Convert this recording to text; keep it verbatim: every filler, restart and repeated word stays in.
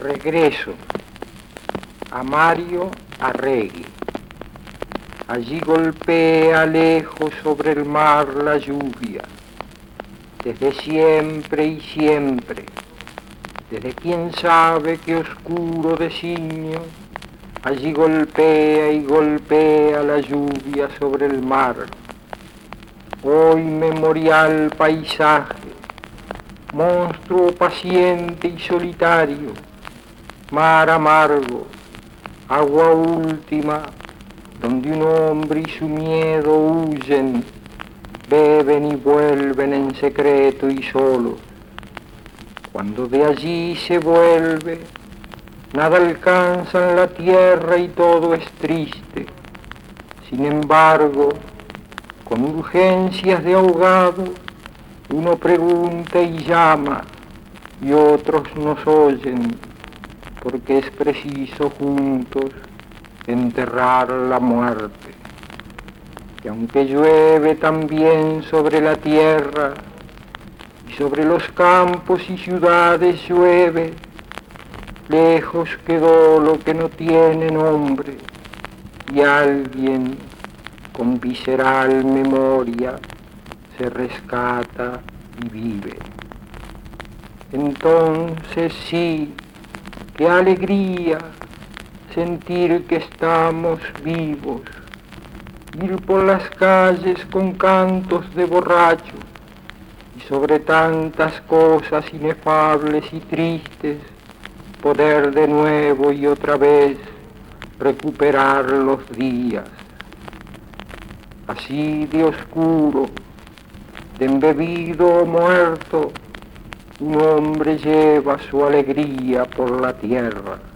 Regreso a Mario Arregui. Allí golpea lejos sobre el mar la lluvia, desde siempre y siempre, desde quién sabe qué oscuro designio, allí golpea y golpea la lluvia sobre el mar. Hoy memorial paisaje, monstruo paciente y solitario, mar amargo, agua última, donde un hombre y su miedo huyen, beben y vuelven en secreto y solos. Cuando de allí se vuelve, nada alcanza en la tierra y todo es triste. Sin embargo, con urgencias de ahogado, uno pregunta y llama, y otros nos oyen, porque es preciso juntos enterrar la muerte. Y aunque llueve también sobre la tierra, y sobre los campos y ciudades llueve, lejos quedó lo que no tiene nombre, y alguien con visceral memoria se rescata y vive. Entonces sí, qué alegría sentir que estamos vivos, ir por las calles con cantos de borrachos y sobre tantas cosas inefables y tristes poder de nuevo y otra vez recuperar los días. Así de oscuro, de embebido o muerto, un hombre lleva su alegría por la tierra.